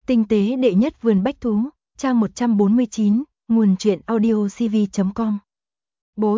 Tinh tế đệ nhất vườn bách thú, trang 149, nguồn truyện audiocv.com. Bố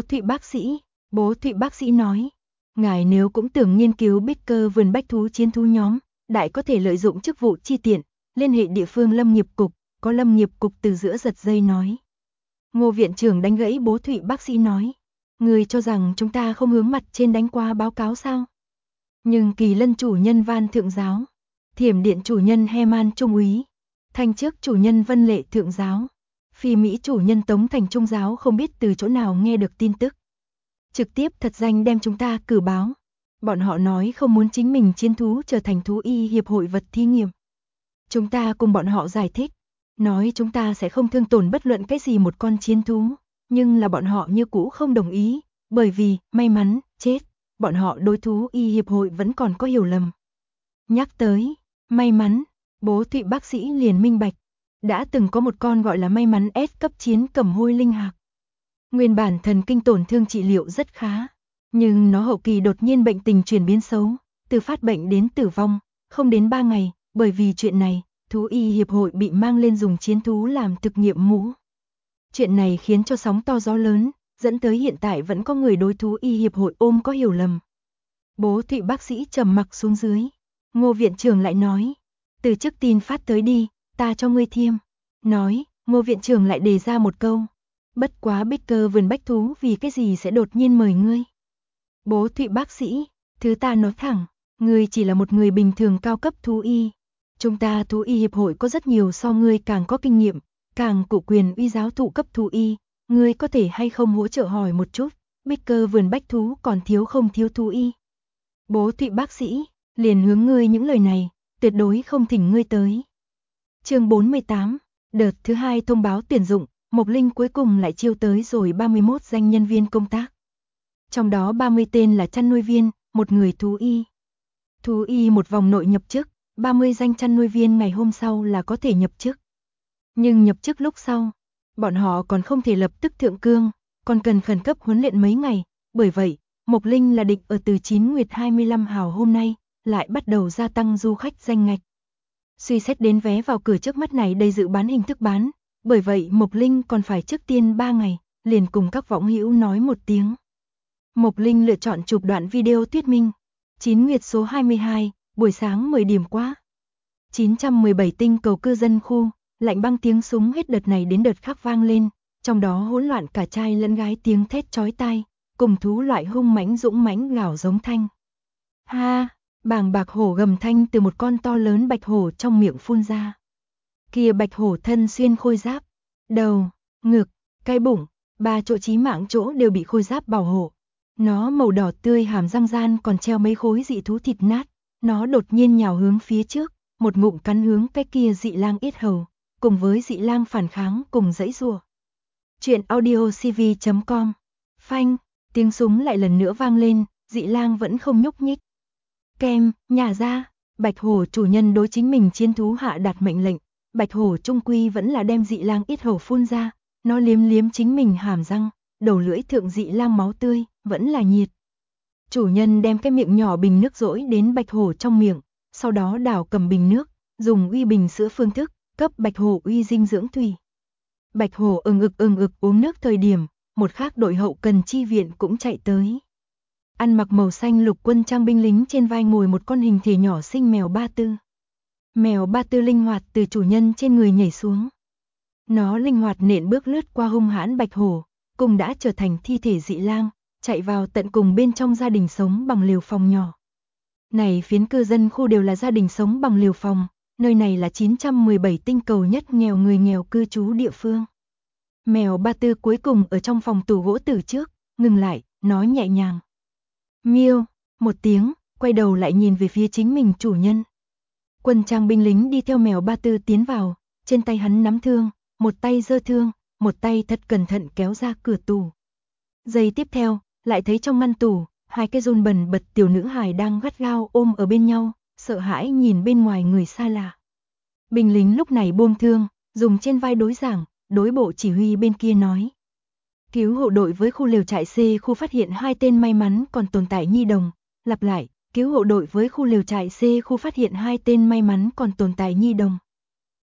Thụy bác sĩ nói, ngài nếu cũng tưởng nghiên cứu bích cơ vườn bách thú chiến thú nhóm, đại có thể lợi dụng chức vụ chi tiện, liên hệ địa phương lâm nghiệp cục, có lâm nghiệp cục từ giữa giật dây nói. Ngô viện trưởng đánh gãy bố Thụy bác sĩ nói, người cho rằng chúng ta không hướng mặt trên đánh qua báo cáo sao? Nhưng Kỳ Lân chủ nhân Van thượng giáo, Thiểm Điện chủ nhân Heman trung úy, Thanh Trước chủ nhân Vân Lệ thượng giáo, Phi Mỹ chủ nhân Tống Thành trung giáo không biết từ chỗ nào nghe được tin tức. Trực tiếp thật danh đem chúng ta cử báo. Bọn họ nói không muốn chính mình chiến thú trở thành thú y hiệp hội vật thí nghiệm. Chúng ta cùng bọn họ giải thích, nói chúng ta sẽ không thương tổn bất luận cái gì một con chiến thú, nhưng là bọn họ như cũ không đồng ý, bởi vì, may mắn, chết, bọn họ đối thú y hiệp hội vẫn còn có hiểu lầm. Nhắc tới, may mắn, bố Thụy bác sĩ liền minh bạch, đã từng có một con gọi là may mắn S cấp chiến cầm hôi linh hạc. Nguyên bản thần kinh tổn thương trị liệu rất khá, nhưng nó hậu kỳ đột nhiên bệnh tình chuyển biến xấu, từ phát bệnh đến tử vong, không đến 3 ngày, bởi vì chuyện này, thú y hiệp hội bị mang lên dùng chiến thú làm thực nghiệm mũ. Chuyện này khiến cho sóng to gió lớn, dẫn tới hiện tại vẫn có người đối thú y hiệp hội ôm có hiểu lầm. Bố Thụy bác sĩ trầm mặc xuống dưới, Ngô viện trưởng lại nói, từ trước tin phát tới đi, ta cho ngươi thiêm. Nói, Ngô viện trưởng lại đề ra một câu, bất quá bích cơ vườn bách thú vì cái gì sẽ đột nhiên mời ngươi. Bố Thụy bác sĩ, thứ ta nói thẳng, ngươi chỉ là một người bình thường cao cấp thú y. Chúng ta thú y hiệp hội có rất nhiều so ngươi càng có kinh nghiệm, càng cụ quyền uy giáo thụ cấp thú y, ngươi có thể hay không hỗ trợ hỏi một chút, bích cơ vườn bách thú còn thiếu không thiếu thú y. Bố Thụy bác sĩ, liền hướng ngươi những lời này, tuyệt đối không thỉnh ngươi tới. Chương 48, đợt thứ 2 thông báo tuyển dụng, Mộc Linh cuối cùng lại chiêu tới rồi 31 danh nhân viên công tác. Trong đó 30 tên là chăn nuôi viên, một người thú y. Thú y một vòng nội nhập chức, 30 danh chăn nuôi viên ngày hôm sau là có thể nhập chức. Nhưng nhập chức lúc sau, bọn họ còn không thể lập tức thượng cương, còn cần khẩn cấp huấn luyện mấy ngày, bởi vậy, Mộc Linh là định ở từ 9 Nguyệt 25 hào hôm nay, lại bắt đầu gia tăng du khách danh ngạch. Suy xét đến vé vào cửa trước mắt này đây dự bán hình thức bán, bởi vậy Mộc Linh còn phải trước tiên 3 ngày, liền cùng các võng hữu nói một tiếng. Mộc Linh lựa chọn chụp đoạn video thuyết minh. 9 Nguyệt số 22, buổi sáng 10 điểm quá. 917 tinh cầu cư dân khu, lạnh băng tiếng súng hết đợt này đến đợt khác vang lên, trong đó hỗn loạn cả trai lẫn gái tiếng thét chói tai, cùng thú loại hung mãnh dũng mãnh gào giống thanh. Ha, bàng bạc hổ gầm thanh từ một con to lớn bạch hổ trong miệng phun ra. Kia bạch hổ thân xuyên khôi giáp, đầu, ngực, cái bụng, 3 chỗ chí mạng chỗ đều bị khôi giáp bảo hộ. Nó màu đỏ tươi hàm răng gian còn treo mấy khối dị thú thịt nát, nó đột nhiên nhào hướng phía trước, một ngụm cắn hướng cái kia dị lang yết hầu, cùng với dị lang phản kháng cùng giãy giụa. Truyện audiocv.com. Phanh, tiếng súng lại lần nữa vang lên, dị lang vẫn không nhúc nhích. Kem, nhả ra, bạch hổ chủ nhân đối chính mình chiến thú hạ đạt mệnh lệnh, bạch hổ trung quy vẫn là đem dị lang yết hầu phun ra, nó liếm liếm chính mình hàm răng, đầu lưỡi thượng dị lang máu tươi, vẫn là nhiệt. Chủ nhân đem cái miệng nhỏ bình nước dỗi đến bạch hổ trong miệng, sau đó đảo cầm bình nước, dùng uy bình sữa phương thức, cấp bạch hổ uy dinh dưỡng thủy. Bạch hổ ừng ực uống nước thời điểm, một khác đội hậu cần chi viện cũng chạy tới. Ăn mặc màu xanh lục quân trang binh lính trên vai ngồi một con hình thể nhỏ xinh mèo Ba Tư. Mèo Ba Tư linh hoạt từ chủ nhân trên người nhảy xuống. Nó linh hoạt nện bước lướt qua hung hãn bạch hổ, cùng đã trở thành thi thể dị lang, chạy vào tận cùng bên trong gia đình sống bằng lều phòng nhỏ. Này phiến cư dân khu đều là gia đình sống bằng lều phòng, nơi này là 917 tinh cầu nhất nghèo người nghèo cư trú địa phương. Mèo Ba Tư cuối cùng ở trong phòng tủ gỗ tử trước, ngừng lại, nói nhẹ nhàng. Miêu, một tiếng, quay đầu lại nhìn về phía chính mình chủ nhân. Quân trang binh lính đi theo mèo Ba Tư tiến vào, trên tay hắn nắm thương, một tay giơ thương, một tay thật cẩn thận kéo ra cửa tủ. Giây tiếp theo, lại thấy trong ngăn tủ, hai cái rôn bẩn bật tiểu nữ hài đang gắt gao ôm ở bên nhau, sợ hãi nhìn bên ngoài người xa lạ. Binh lính lúc này buông thương, dùng trên vai đối giảng, đối bộ chỉ huy bên kia nói. Cứu hộ đội với khu lều trại C khu phát hiện 2 tên may mắn còn tồn tại nhi đồng, lặp lại, cứu hộ đội với khu lều trại C khu phát hiện 2 tên may mắn còn tồn tại nhi đồng.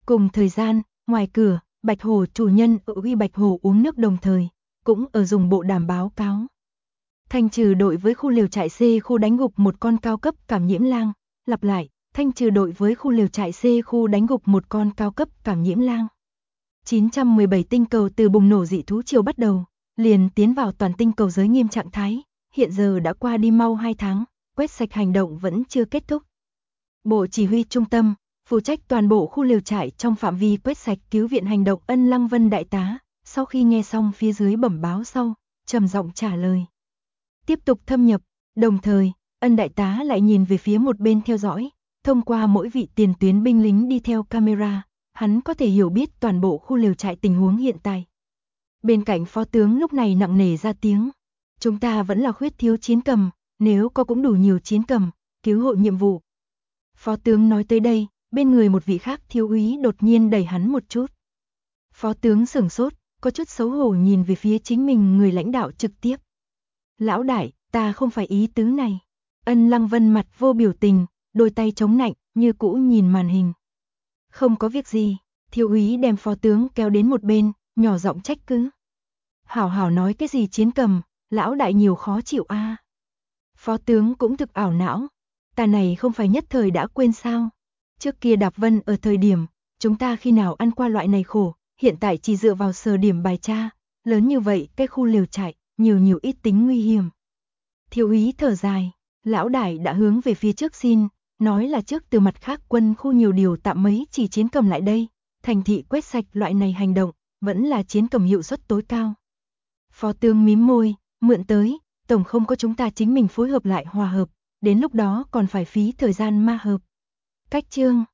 Cùng thời gian, ngoài cửa, Bạch Hổ chủ nhân ở uy Bạch Hổ uống nước đồng thời, cũng ở dùng bộ đàm báo cáo. Thanh trừ đội với khu liều trại C khu đánh gục một con cao cấp cảm nhiễm lang. Lặp lại, thanh trừ đội với khu liều trại C khu đánh gục một con cao cấp cảm nhiễm lang. 917 tinh cầu từ bùng nổ dị thú triều bắt đầu, liền tiến vào toàn tinh cầu giới nghiêm trạng thái, hiện giờ đã qua đi mau 2 tháng, quét sạch hành động vẫn chưa kết thúc. Bộ chỉ huy trung tâm, phụ trách toàn bộ khu liều trại trong phạm vi quét sạch cứu viện hành động Ân Lăng Vân đại tá, sau khi nghe xong phía dưới bẩm báo sau, trầm giọng trả lời. Tiếp tục thâm nhập, đồng thời, Ân đại tá lại nhìn về phía một bên theo dõi, thông qua mỗi vị tiền tuyến binh lính đi theo camera, hắn có thể hiểu biết toàn bộ khu liều trại tình huống hiện tại. Bên cạnh phó tướng lúc này nặng nề ra tiếng, chúng ta vẫn là khuyết thiếu chiến cầm, nếu có cũng đủ nhiều chiến cầm, cứu hộ nhiệm vụ. Phó tướng nói tới đây, bên người một vị khác thiếu úy đột nhiên đẩy hắn một chút. Phó tướng sửng sốt, có chút xấu hổ nhìn về phía chính mình người lãnh đạo trực tiếp. Lão đại, ta không phải ý tứ này. Ân Lăng Vân mặt vô biểu tình, đôi tay chống nạnh, như cũ nhìn màn hình. Không có việc gì, thiếu úy đem phó tướng kéo đến một bên, nhỏ giọng trách cứ. Hảo hảo nói cái gì chiến cầm, lão đại nhiều khó chịu a. Phó tướng cũng thực ảo não, ta này không phải nhất thời đã quên sao. Trước kia Đạp Vân ở thời điểm, chúng ta khi nào ăn qua loại này khổ, hiện tại chỉ dựa vào sờ điểm bài tra, lớn như vậy cái khu liều trại, nhiều ít tính nguy hiểm. Thiếu úy thở dài, lão đại đã hướng về phía trước xin, nói là trước từ mặt khác quân khu nhiều điều tạm mấy chỉ chiến cầm lại đây, thành thị quét sạch loại này hành động, vẫn là chiến cầm hiệu suất tối cao. Phó tướng mím môi, mượn tới, tổng không có chúng ta chính mình phối hợp lại hòa hợp, đến lúc đó còn phải phí thời gian ma hợp. Cách chương